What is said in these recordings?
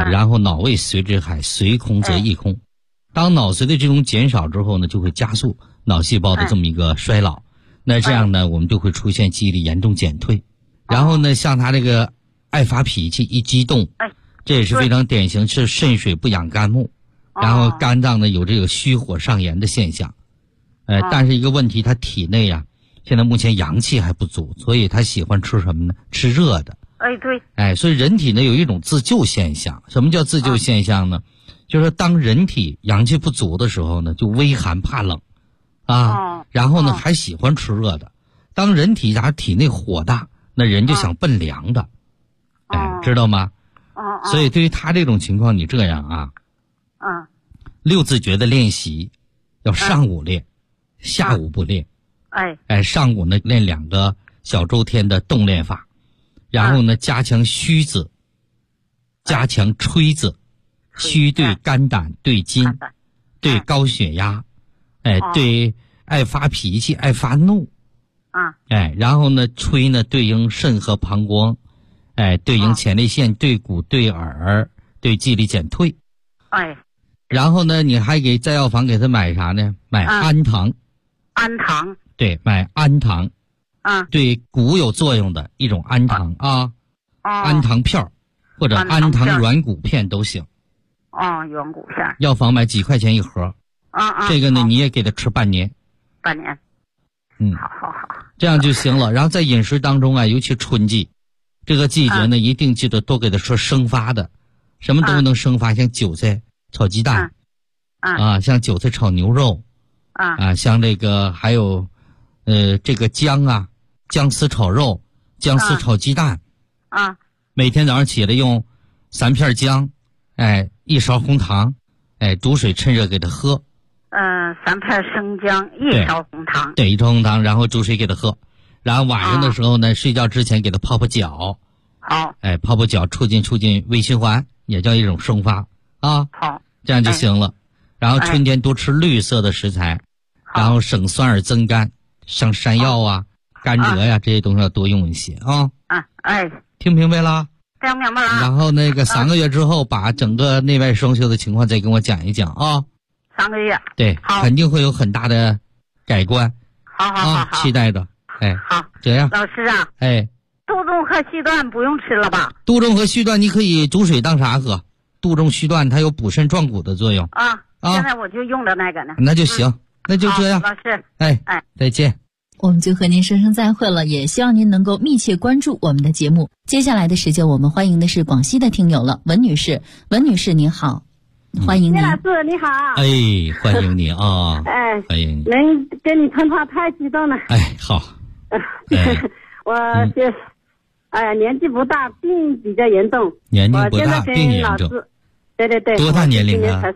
然后脑胃随之海，随空则溢空。当脑髓的这种减少之后呢，就会加速脑细胞的这么一个衰老。那这样呢，我们就会出现记忆力严重减退。然后呢，像他这个爱发脾气，一激动，这也是非常典型，是肾水不养肝木，然后肝脏呢有这个虚火上炎的现象。但是一个问题，他体内啊，现在目前阳气还不足，所以他喜欢吃什么呢？吃热的。对。所以人体呢有一种自救现象。什么叫自救现象呢？就是当人体阳气不足的时候呢，就微寒怕冷，然后呢还喜欢吃热的。当人体体内火大，那人就想奔凉的，知道吗？所以对于他这种情况，你这样六字诀的练习要上午练，下午不练。上午呢练2个小周天的动练法，然后呢加强虚字，加强吹字。虚对肝胆，对筋，对高血压，对爱发脾气，爱发怒，然后呢吹呢对应肾和膀胱，对应前列腺，对骨，对耳，对记忆力减退。然后呢你还给在药房给他买啥呢？买安糖。 安糖。 对，买安糖。对骨有作用的一种安糖安糖片或者安糖软骨片都行。 软骨片。 药房买几块钱一盒。这个呢你也给他吃半年。 半年。好。 这样就行了。然后在饮食当中尤其春季这个季节呢，一定记得多给他吃生发的，什么都能生发，像韭菜炒鸡蛋，像韭菜炒牛肉，像这个还有这个姜丝炒肉，姜丝炒鸡蛋，每天早上起来用3片姜，1勺红糖，煮水趁热给他喝。 3片生姜，1勺红糖。 对，1勺红糖，然后煮水给他喝。然后晚上的时候呢，睡觉之前给他泡泡脚。 好。 泡泡脚促进微循环，也叫一种生发好， 这样就行了。然后春天多吃绿色的食材，然后省酸而增甘，像山药甘蔗这些东西要多用一些听明白了？ 听明白了。 然后那个3个月之后，把整个内外双修的情况再跟我讲一讲 3个月。 对，肯定会有很大的改观。 好， 期待着。 好， 这样。 老师杜仲和续断不用吃了吧？ 杜仲和续断你可以煮水当啥喝？杜仲续断它有补肾壮骨的作用。 现在我就用的那个呢。 那就行，那就这样。 老师。 再见。 我们就和您说声再会了，也希望您能够密切关注我们的节目。接下来的时间，我们欢迎的是广西的听友了，文女士。文女士您好，欢迎您。 叶老师你好。 欢迎你欢迎你。 能跟你通话太激动了。 好。 我年纪不大，病比较严重。 年纪不大，病严重。 对。 多大年龄今年才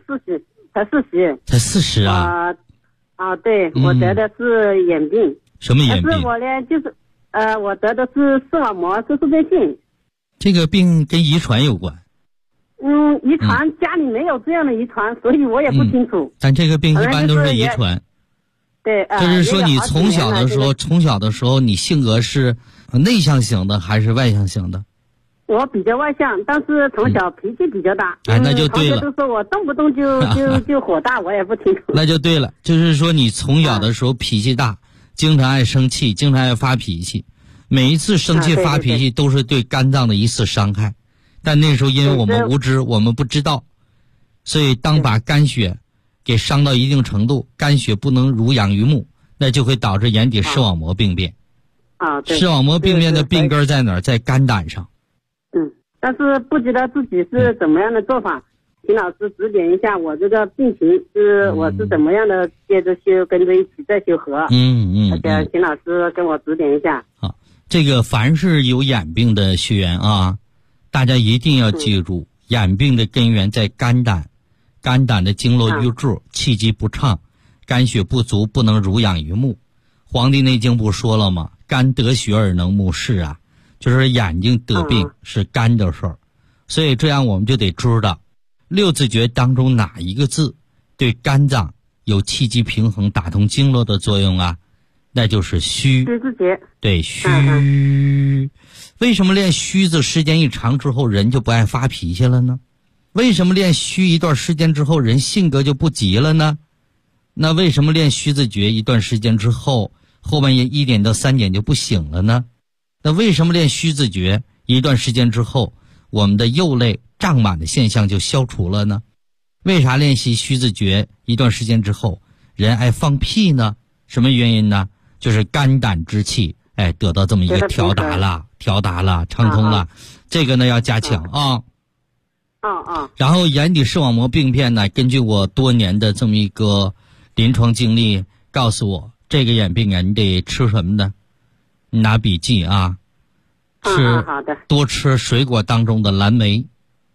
40。 才40啊？ 对，我得的是眼病。 什么眼病？ 但是我呢，就是我得的是视网膜色素变性。 这个病跟遗传有关。 遗传家里没有这样的遗传，所以我也不清楚。 但这个病一般都是遗传。 对， 就是说你从小的时候，你性格是内向型的还是外向型的？ 我比较外向，但是从小脾气比较大。 那就对了。 同学都说我动不动就火大，我也不清楚。 那就对了，就是说你从小的时候脾气大，经常爱生气，经常爱发脾气，每一次生气发脾气都是对肝脏的一次伤害。但那时候因为我们无知，我们不知道，所以当把肝血给伤到一定程度，肝血不能濡养于目，那就会导致眼底视网膜病变。 对。 视网膜病变的病根在哪儿？在肝胆上。 但是不知道自己是怎么样的做法，请老师指点一下我这个病情我是怎么样的接着修，跟着一起再修合。请老师跟我指点一下。 好，这个凡是有眼病的学员大家一定要记住，眼病的根源在肝胆，肝胆的经络瘀滞，气机不畅，肝血不足，不能濡养于目。黄帝内经不说了吗？肝得血而能目视就是眼睛得病是肝的事儿。所以这样我们就得知道六字诀当中哪一个字对肝脏有气机平衡、打通经络的作用那就是虚。 虚字诀。对， 虚。为什么练虚字时间一长之后人就不爱发脾气了呢？ 为什么练虚一段时间之后人性格就不急了呢？那为什么练虚字诀一段时间之后后半夜1点到3点就不醒了呢？那为什么练虚字诀一段时间之后我们的右肋胀满的现象就消除了呢？为啥练习虚字诀一段时间之后人爱放屁呢？什么原因呢？就是肝胆之气得到这么一个调达了畅通了，这个呢要加强啊。然后眼底视网膜病变呢，根据我多年的这么一个临床经历告诉我，这个眼病人得吃什么呢？你拿笔记啊， 好的， 多吃水果当中的蓝莓。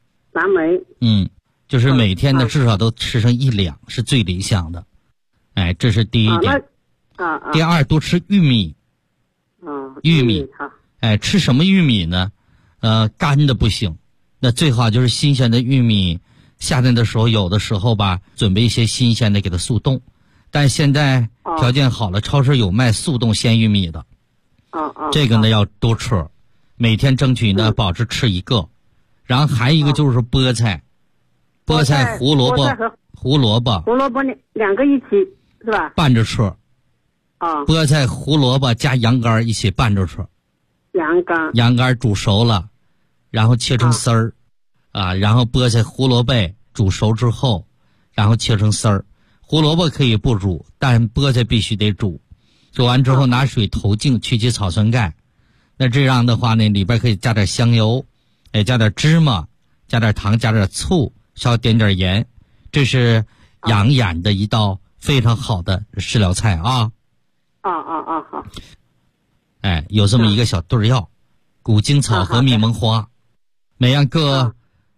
就是每天呢至少都吃上1两是最理想的。这是第一点。第二，多吃玉米。玉米吃什么玉米呢？干的不行，那最好就是新鲜的玉米。夏天的时候有的时候吧，准备一些新鲜的给它速冻，但现在条件好了，超市有卖速冻鲜玉米的。这个呢要多吃，每天争取呢保持吃1个。然后还一个就是菠菜，胡萝卜两个一起是吧？ 拌着吃。菠菜、胡萝卜加羊肝一起拌着吃。羊肝煮熟了，然后切成丝儿，然后菠菜、胡萝卜煮熟之后，然后切成丝儿。胡萝卜可以不煮，但菠菜必须得煮。煮完之后拿水投净，去其草酸钙。那这样的话呢，里边可以加点香油，加点芝麻，加点糖，加点醋，稍点点盐。这是养眼的一道非常好的食疗菜啊。 好。 有这么一个小对药，古精草和蜜蒙花，每样各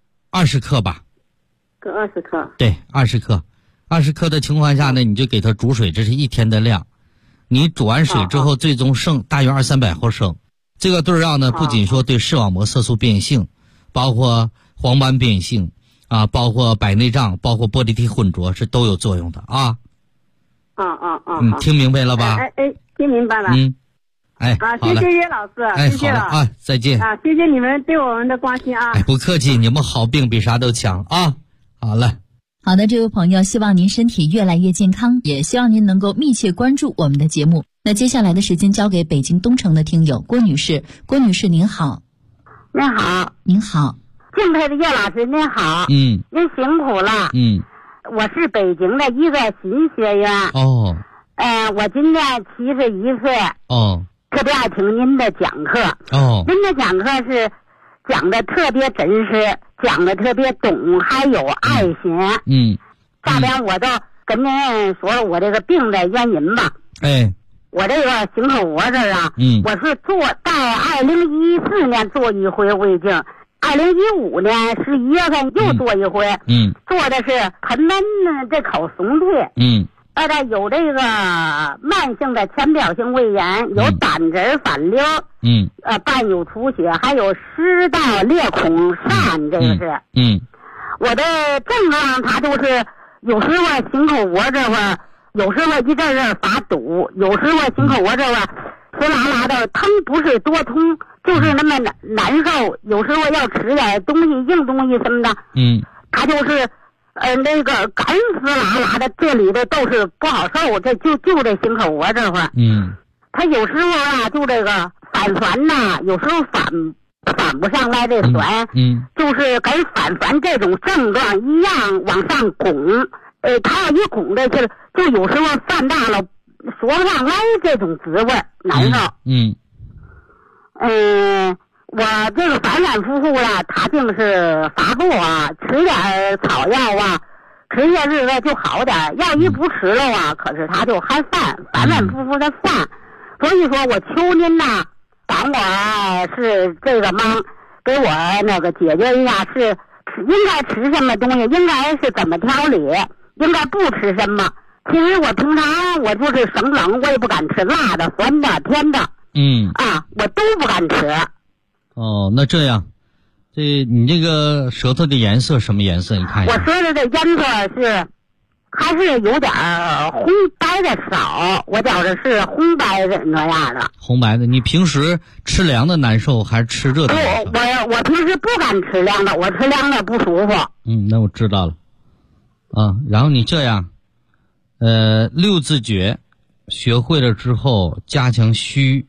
20克吧。 各20克。 对，20克。20克的情况下呢，你就给它煮水，这是1天的量。你煮完水之后，最终剩大约200-300毫升。这个对药呢，不仅说对视网膜色素变性，包括黄斑变性包括白内障，包括玻璃体混浊是都有作用的啊。听明白了吧？ 听明白了。谢谢岳老师，谢谢了啊，再见谢谢你们对我们的关心啊。 不客气，你们好病比啥都强啊。好了。 好的，这位朋友，希望您身体越来越健康，也希望您能够密切关注我们的节目。那接下来的时间交给北京东城的听友郭女士。郭女士您好。您好。 敬佩的岳老师您好。您辛苦了。我是北京的一个新学员。我今年71岁。特别爱听您的讲课。您的讲课是讲的特别真实，讲的特别懂，还有爱心。下边我就跟您说我这个病的原因吧。我这个行口窝这儿我是在2014年做一回胃镜，2015年11月份又做一回。做的是盆门这口松退。有这个慢性的浅表性胃炎，有胆汁反流，伴有出血，还有食道裂孔疝，这个是。我的症状它就是有时候行口窝这块儿，有时候一阵阵发堵，有时候行口窝这块儿酸辣辣的，疼不是多痛，就是那么难受。有时候要吃点东西，硬东西什么的，它就是那个干丝辣辣的，这里的都是不好受。这就这行口窝这块儿，它有时候就这个反酸呐，有时候反不上来这酸，就是跟反酸这种症状一样往上拱。它要一拱的就有时候放大了，说不上来这种滋味，难受。我这个反反复复它就是发作吃点草药吃些日子就好点，要一不吃了可是它就还犯，反反复复的犯。所以说我求您帮我是这个忙，给我那个解决一下，是应该吃什么东西，应该是怎么调理，应该不吃什么。其实我平常我就是生冷，我也不敢吃辣的、酸的、甜的，我都不敢吃。 那这样，你这个舌头的颜色什么颜色？你看一下。 我舌头的颜色是还是有点红白的少，我觉着是红白的那样的。 红白的，你平时吃凉的难受还是吃热的难受？ 我平时不敢吃凉的，我吃凉的不舒服。 那我知道了。然后你这样，六字诀学会了之后，加强虚，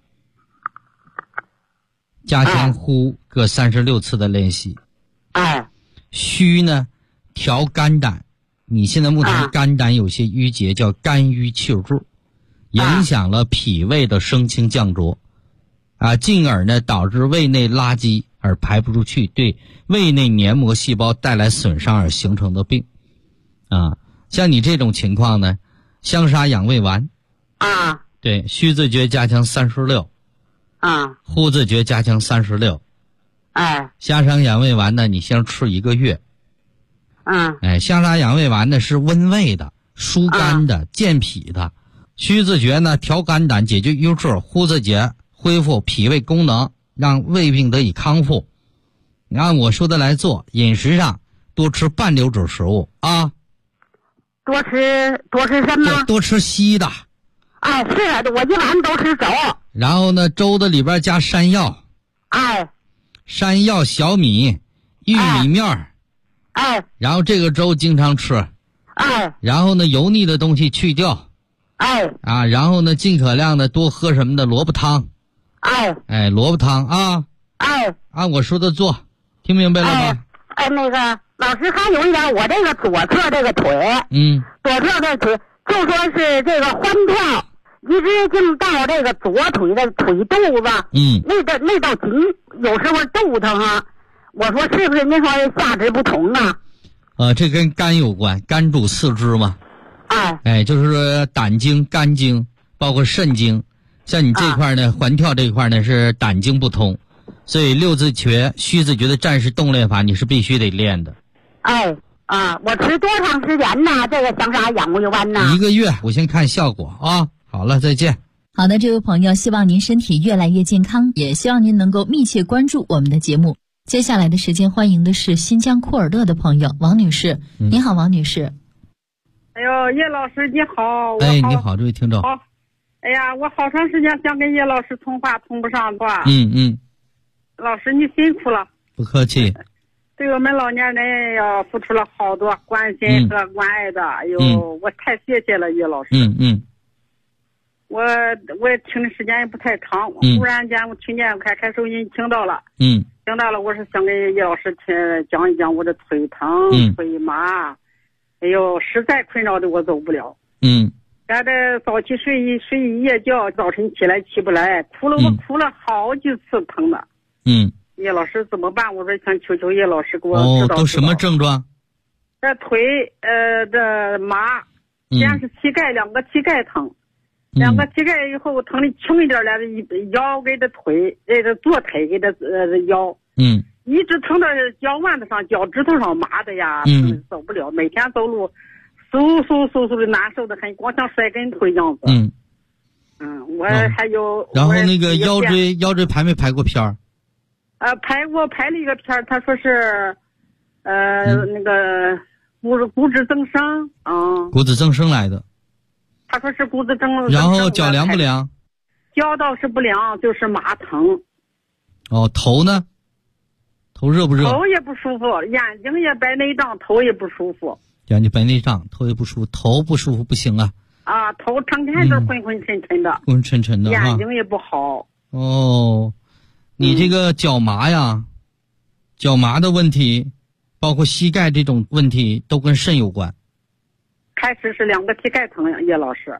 加强呼，各36次的练习。虚呢，调肝胆。你现在目前肝胆有些郁结，叫肝郁气滞，影响了脾胃的升清降浊，进而呢导致胃内垃圾而排不出去，对胃内黏膜细胞带来损伤而形成的病。像你这种情况呢，香砂养胃丸对，虚字诀加强36呼字诀加强36香砂养胃丸呢，你先吃1个月。香砂养胃丸呢是温胃的、疏肝的、健脾的。虚字诀呢调肝胆、解决瘀滞，呼字诀恢复脾胃功能，让胃病得以康复。你按我说的来做，饮食上多吃半流质食物多吃什么？ 多吃稀的。 是的，我一般都吃粥。 然后呢，粥的里边加山药。山药、小米、玉米面然后这个粥经常吃。然后呢，油腻的东西去掉。然后呢，尽可量的多喝什么的萝卜汤。萝卜汤按我说的做，听明白了吗？ 那个老师还有一点，我这个左侧这个腿，左侧这腿就说是这个环跳，一直净到这个左腿的腿肚子，那道筋有时候肚疼我说是不是您说下肢不通这跟肝有关，肝主四肢嘛。就是说胆经、肝经，包括肾经。像你这块呢，环跳这块呢是胆经不通，所以六字诀、虚字诀的战士动练法你是必须得练的。 我吃多长时间呢？这个香砂养胃丸呢 ？1个月，我先看效果好了，再见。 好的，这位朋友，希望您身体越来越健康，也希望您能够密切关注我们的节目。接下来的时间，欢迎的是新疆库尔勒的朋友王女士。您好，王女士。 叶老师你好。 你好，这位听众。 我好长时间想跟叶老师通话，通不上话。老师你辛苦了。 不客气。 对我们老年人要付出了好多关心和关爱的，我太谢谢了叶老师。我也听的时间也不太长，忽然间我听见开收音听到了，我是想给叶老师讲一讲我的腿疼、腿麻，实在困扰的我走不了。咱这早起睡一夜觉，早晨起来起不来，哭了好几次疼的。叶老师怎么办？我说想求求叶老师给我指导。 都什么症状？ 这腿这麻，先是膝盖2个膝盖疼，2个膝盖以后疼的轻一点来的腰给这腿这左腿给这腰，一直疼到脚腕子上、脚趾头上麻的呀，走不了，每天走路嗖的难受的很，光像摔跟头一样子。我还有。 然后那个腰椎排没排过片儿？ 排了一个片儿，他说是那个骨质增生骨质增生来的。 他说是骨质增生。 然后脚凉不凉？ 脚倒是不凉，就是麻疼。 头呢？头热不热？ 头也不舒服，眼睛也白内障，头也不舒服。 眼睛白内障，头也不舒服，头不舒服不行啊。 头成天都昏昏沉沉的， 昏沉沉的， 眼睛也不好。 你这个脚麻呀，脚麻的问题，包括膝盖这种问题，都跟肾有关。 开始是2个膝盖疼，叶老师。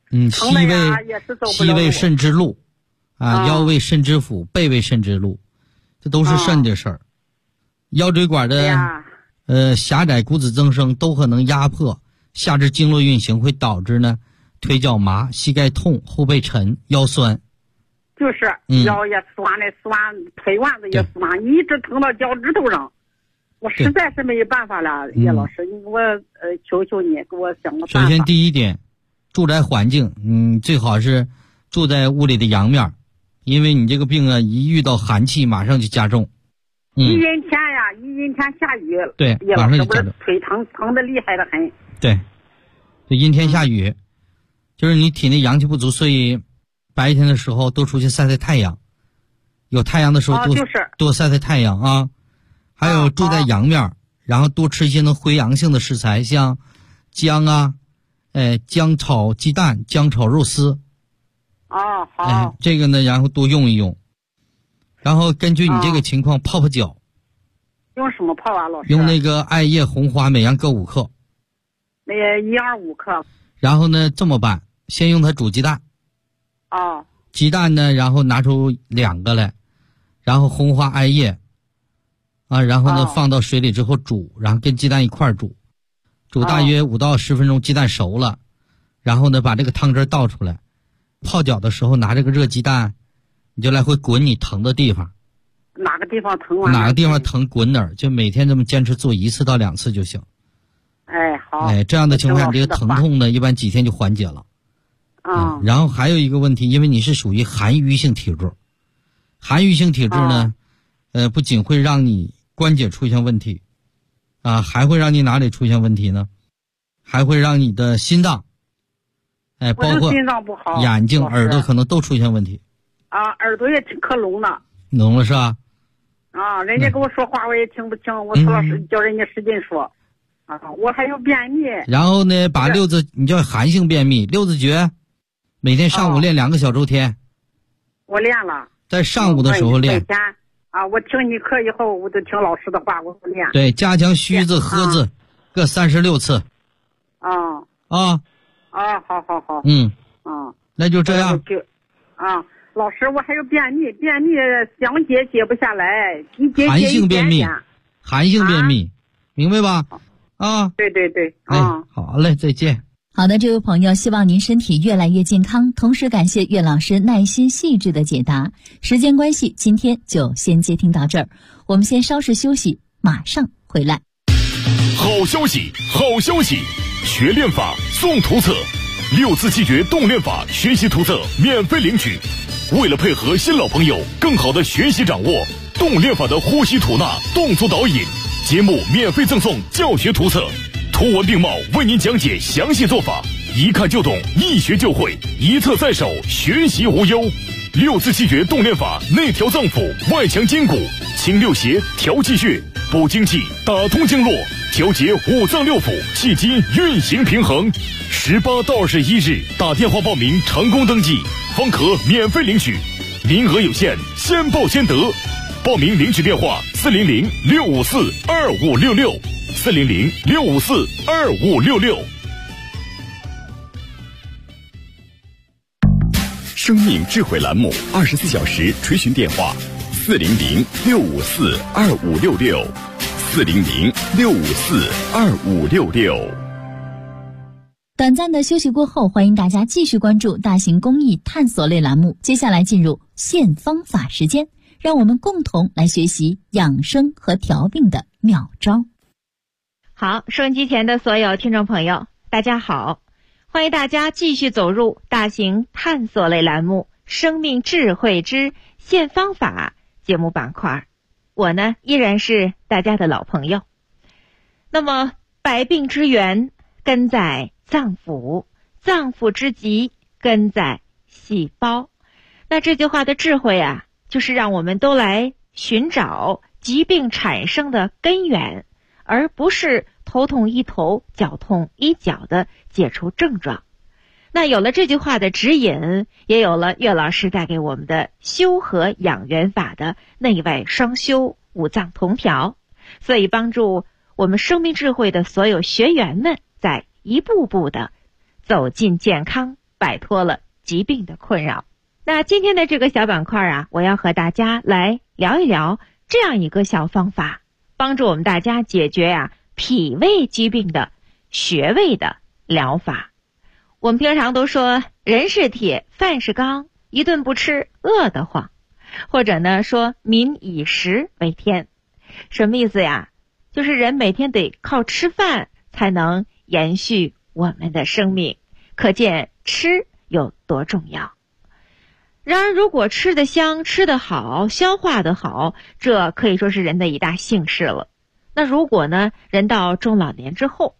膝胃肾之路，腰胃肾之府，背胃肾之路，这都是肾的事儿。腰椎管的狭窄、骨质增生都可能压迫下肢经络运行，会导致呢腿脚麻、膝盖痛、后背沉、腰酸。 就是腰也酸的酸，腿腕子也酸，一直疼到脚趾头上，我实在是没有办法了。叶老师，我求求你给我想个办法。 首先第一点，住宅环境，最好是住在屋里的阳面，因为你这个病一遇到寒气马上就加重。 一阴天下雨， 对， 叶老师，我腿疼的厉害的很。 对， 就阴天下雨，就是你体内阳气不足，所以白天的时候多出去晒晒太阳，有太阳的时候多晒晒太阳啊。还有住在阳面，然后多吃一些能回阳性的食材，像姜啊，姜炒鸡蛋、姜炒肉丝。 好。 这个呢，然后多用一用，然后根据你这个情况泡泡脚。 用什么泡啊，老师？ 用那个艾叶、红花，每样各5克。 那个1样5克。 然后呢，这么办，先用它煮鸡蛋。鸡蛋呢，然后拿出2个来，然后红花、艾叶，然后呢放到水里之后煮，然后跟鸡蛋一块煮，煮大约5到10分钟，鸡蛋熟了，然后呢把这个汤汁倒出来，泡脚的时候拿这个热鸡蛋，你就来回滚你疼的地方。 哪个地方疼完？ 哪个地方疼滚哪儿，就每天这么坚持做1次到2次就行。 好。 这样的情况，你这个疼痛呢，一般几天就缓解了。然后还有一个问题，因为你是属于寒瘀性体质，寒瘀性体质呢，不仅会让你关节出现问题，还会让你哪里出现问题呢？还会让你的心脏，包括心脏不好， 眼睛、耳朵可能都出现问题。 耳朵也可聋了。 聋了是吧？ 人家跟我说话我也听不清，我说叫人家使劲说。我还有便秘。 然后呢，把你叫寒性便秘，6字诀，每天上午练2个小周天。 我练了。 在上午的时候练。 我听你课以后，我就听老师的话，我练。 对，加强虚字、喝字，各36次。 好。 那就这样。 老师，我还有便秘想解不下来， 寒性便秘，寒性便秘，明白吧？ 对。 好嘞，再见。 好的，这位朋友，希望您身体越来越健康，同时感谢岳老师耐心细致的解答。时间关系，今天就先接听到这儿，我们先稍事休息，马上回来。 好消息，学练法送图册，6字气诀动练法学习图册免费领取。为了配合新老朋友更好的学习掌握动练法的呼吸吐纳动作导引，节目免费赠送教学图册，图文并茂为您讲解详细做法，一看就懂，一学就会，一册在手，学习无忧。6字气诀动练法内调脏腑，外强筋骨，清6邪，调气血，补精气，打通经络，调节5脏6腑，气机运行平衡。18到21日打电话报名成功登记，方可免费领取，名额有限，先报先得。报名领取电话400-654-2566，400-654-2566。生命智慧栏目24小时垂询电话400-654-2566，400-654-2566。 短暂的休息过后，欢迎大家继续关注大型公益探索类栏目。接下来进入现方法时间，让我们共同来学习养生和调病的妙招。 好，收音机前的所有听众朋友，大家好，欢迎大家继续走入大型探索类栏目生命智慧之现方法节目板块。我呢，依然是大家的老朋友。那么百病之源根在脏腑，脏腑之疾根在细胞。那这句话的智慧啊，就是让我们都来寻找疾病产生的根源，而不是头痛医头，脚痛医脚的解除症状。那有了这句话的指引，也有了岳老师带给我们的修和养元法的内外双修，五脏同调，所以帮助我们生命智慧的所有学员们在一步步的走进健康，摆脱了疾病的困扰。那今天的这个小板块啊，我要和大家来聊一聊这样一个小方法，帮助我们大家解决脾胃疾病的穴位的疗法。我们平常都说人是铁，饭是钢，一顿不吃饿得慌，或者呢说民以食为天。什么意思呀？就是人每天得靠吃饭才能延续我们的生命，可见吃有多重要。然而如果吃得香，吃得好，消化得好，这可以说是人的一大幸事了。那如果呢人到中老年之后，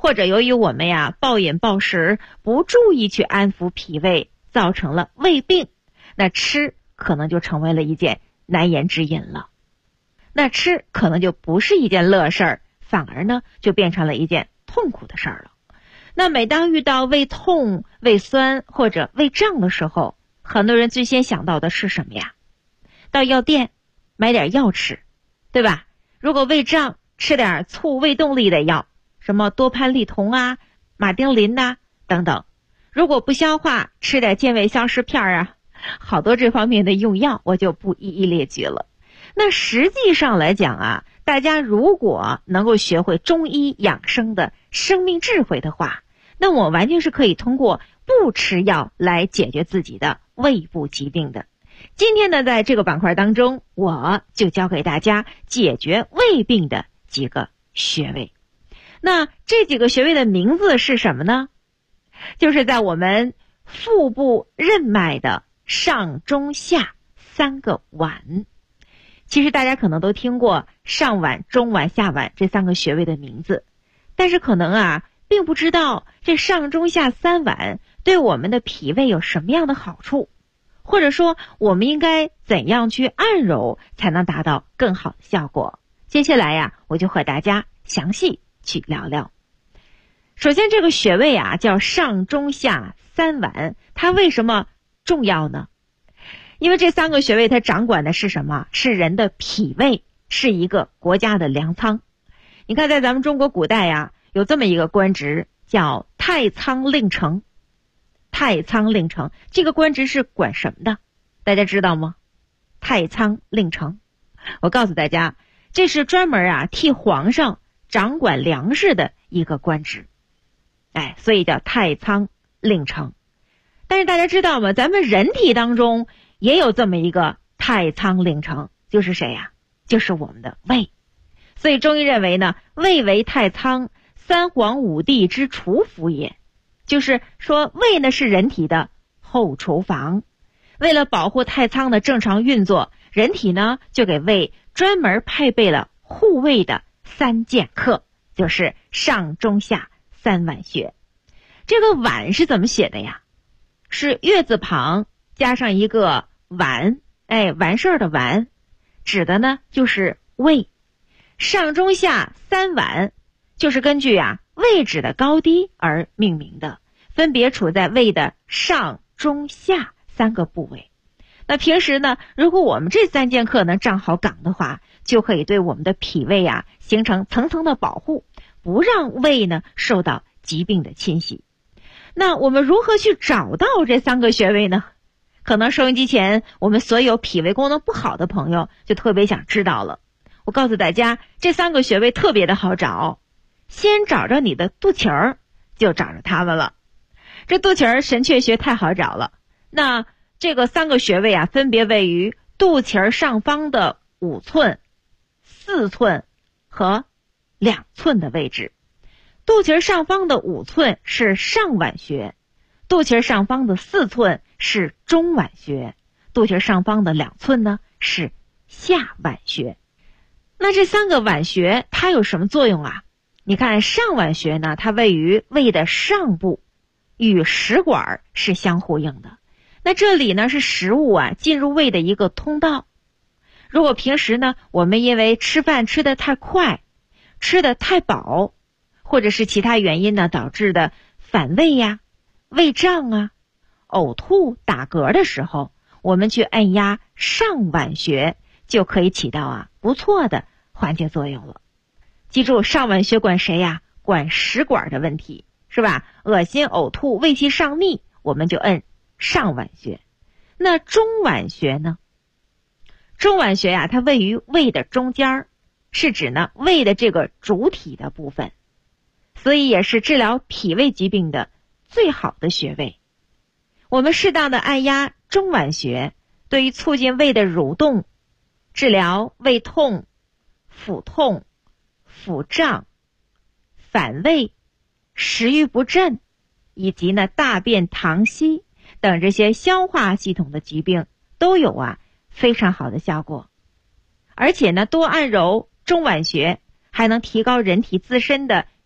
或者由于我们呀暴饮暴食，不注意去安抚脾胃，造成了胃病，那吃可能就成为了一件难言之隐了。那吃可能就不是一件乐事儿，反而呢就变成了一件痛苦的事儿了。那每当遇到胃痛、胃酸或者胃胀的时候，很多人最先想到的是什么呀？到药店买点药吃，对吧？如果胃胀，吃点促胃动力的药，什么多蟠利酮啊、马丁啉啊等等。如果不消化，吃点健胃消食片啊，好多这方面的用药我就不一一列举了。那实际上来讲啊，大家如果能够学会中医养生的生命智慧的话，那我完全是可以通过不吃药来解决自己的胃部疾病的。今天呢，在这个板块当中，我就教给大家解决胃病的几个穴位。那这几个穴位的名字是什么呢？就是在我们腹部任脉的上中下3个脘。其实大家可能都听过上脘、中脘、下脘这3个穴位的名字，但是可能啊并不知道这上中下3脘对我们的脾胃有什么样的好处，或者说我们应该怎样去按揉才能达到更好的效果。接下来呀，我就和大家详细去聊聊。首先这个穴位啊叫上中下3脘，它为什么重要呢？因为这3个穴位它掌管的是什么？是人的脾胃，是一个国家的粮仓。你看在咱们中国古代呀，有这么一个官职叫太仓令丞。太仓令丞这个官职是管什么的？大家知道吗？太仓令丞，我告诉大家，这是专门替皇上掌管粮食的一个官职。所以叫太仓令丞。但是大家知道吗？咱们人体当中也有这么一个太仓令丞，就是谁呀？就是我们的胃。所以中医认为呢，胃为太仓，3皇5帝之厨府也。就是说胃呢是人体的后厨房。为了保护太仓的正常运作，人体呢就给胃专门配备了护胃的3剑客，就是上中下3脘穴。这个脘是怎么写的呀？是月字旁加上一个完，完事儿的完，指的呢就是胃。上中下3脘就是根据位置的高低而命名的，分别处在胃的上中下3个部位。那平时呢，如果我们这3剑客呢站好岗的话，就可以对我们的脾胃形成层层的保护，不让胃呢受到疾病的侵袭。那我们如何去找到这3个穴位呢？可能收音机前我们所有脾胃功能不好的朋友就特别想知道了。我告诉大家，这3个穴位特别的好找，先找着你的肚脐儿，就找着它们了。这肚脐儿神阙穴太好找了。那这个3个穴位分别位于肚脐儿上方的5寸、4寸和2寸的位置。肚脐儿上方的5寸是上脘穴，肚脐儿上方的4寸是中脘穴，肚脐儿上方的2寸呢是下脘穴。那这3个脘穴它有什么作用啊？你看上脘穴呢，它位于胃的上部，与食管是相呼应的。那这里呢是食物进入胃的一个通道。如果平时呢我们因为吃饭吃得太快，吃得太饱，或者是其他原因呢导致的反胃胃胀呕吐打嗝的时候，我们去按压上脘穴就可以起到不错的缓解作用了。记住，上脘穴管谁管食管的问题，是吧？恶心呕吐胃气上逆，我们就摁上脘穴。那中脘穴呢？中脘穴它位于胃的中间，是指呢胃的这个主体的部分，所以也是治疗脾胃疾病的最好的穴位。我们适当的按压中脘穴，对于促进胃的蠕动，治疗胃痛、腹痛、腹胀、反胃、食欲不振，以及呢大便溏稀等这些消化系统的疾病都有非常好的效果。而且呢多按揉中脘穴还能提高人体自身的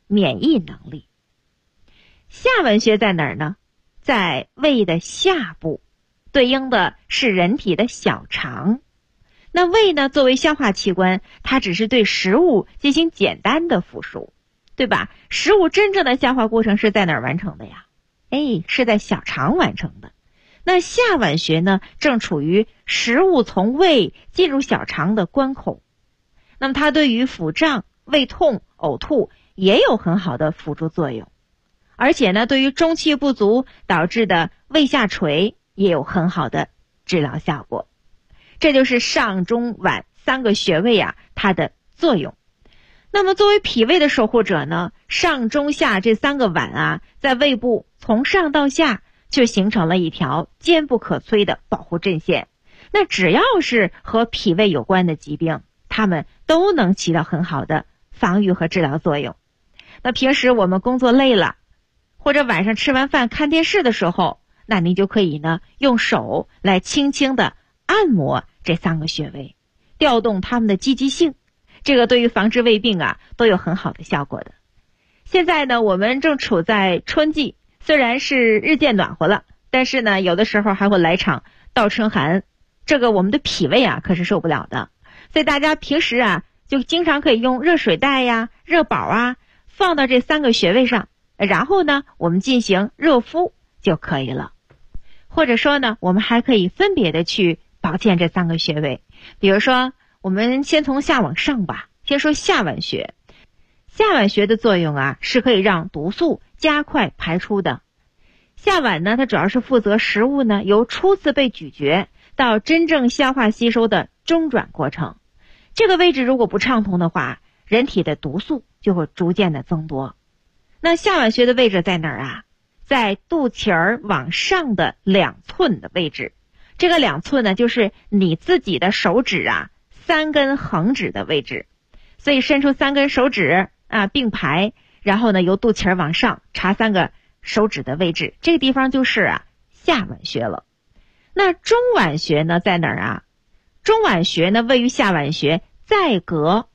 免疫能力。下脘穴在哪儿呢？在胃的下部，对应的是人体的小肠。那胃呢，作为消化器官，它只是对食物进行简单的腐熟，对吧？食物真正的消化过程是在哪儿完成的呀？是在小肠完成的。那下脘穴呢，正处于食物从胃进入小肠的关口。那么它对于腹胀、胃痛、呕吐也有很好的辅助作用。而且呢，对于中气不足导致的胃下垂也有很好的治疗效果。这就是上中脘3个穴位啊，它的作用。那么作为脾胃的守护者呢，上中下这3个脘啊，在胃部从上到下就形成了一条坚不可摧的保护阵线。那只要是和脾胃有关的疾病，它们都能起到很好的防御和治疗作用。那平时我们工作累了，或者晚上吃完饭看电视的时候，那您就可以呢用手来轻轻的按摩这3个穴位，调动它们的积极性，这个对于防治胃病啊都有很好的效果的。现在呢，我们正处在春季，虽然是日渐暖和了，但是呢，有的时候还会来场倒春寒，这个我们的脾胃啊可是受不了的。所以大家平时啊，就经常可以用热水袋呀、热宝啊放到这3个穴位上，然后呢，我们进行热敷就可以了。或者说呢，我们还可以分别的去保健这3个穴位。比如说，我们先从下往上吧，先说下脘穴。下脘穴的作用啊，是可以让毒素加快排出的。下脘呢，它主要是负责食物呢由初次被咀嚼到真正消化吸收的中转过程。这个位置如果不畅通的话，人体的毒素就会逐渐的增多。那下脘穴的位置在哪儿啊？在肚脐儿往上的2寸的位置。这个2寸呢，就是你自己的手指啊3根横指的位置。所以伸出3根手指啊并排，然后呢由肚脐儿往上插3个手指的位置，这个地方就是啊下脘穴了。那中脘穴呢在哪儿啊？中脘穴呢位于下脘穴再隔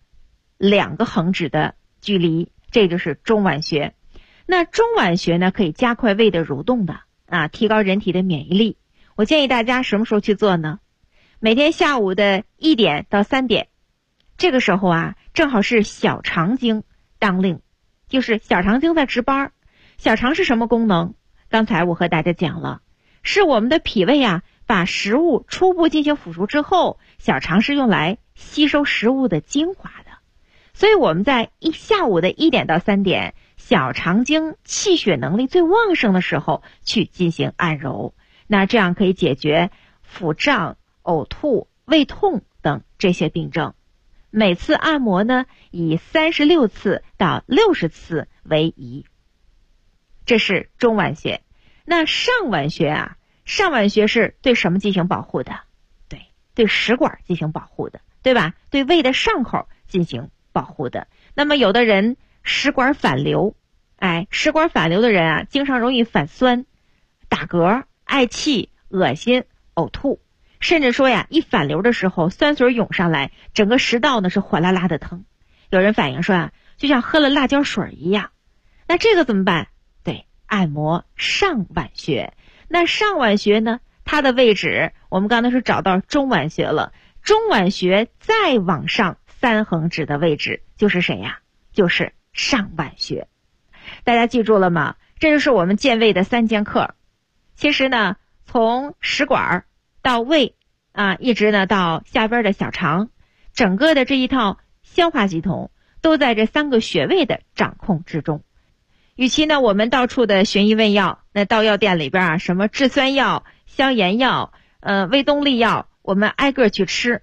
2个横指的距离，这就是中脘穴。那中脘穴呢可以加快胃的蠕动的啊，提高人体的免疫力。我建议大家什么时候去做呢？每天下午的1点到3点，这个时候啊正好是小肠经当令，就是小肠经在值班。小肠是什么功能？刚才我和大家讲了，是我们的脾胃啊把食物初步进行腐熟之后，小肠是用来吸收食物的精华的。所以我们在下午的1点到3点，小肠经气血能力最旺盛的时候去进行按揉，那这样可以解决腹胀、呕吐、胃痛等这些病症。每次按摩呢以36次到60次为宜。这是中脘穴。那上脘穴啊，上脘穴是对什么进行保护的？对食管进行保护的，对吧？对胃的上口进行保护的。那么有的人食管反流，食管反流的人啊，经常容易反酸、打嗝、嗳气、恶心、呕吐，甚至说呀，一反流的时候，酸水涌上来，整个食道呢是火辣辣的疼。有人反映说啊，就像喝了辣椒水一样。那这个怎么办？对，按摩上脘穴。那上脘穴呢，它的位置我们刚才是找到中脘穴了，中脘穴再往上3横指的位置就是谁呀？就是上脘穴。大家记住了吗？这就是我们健胃的3节课。其实呢，从食管到胃啊，一直呢到下边的小肠，整个的这一套消化系统都在这3个穴位的掌控之中。与其呢我们到处的寻医问药，那到药店里边啊，什么制酸药、消炎药、胃动力药，我们挨个去吃，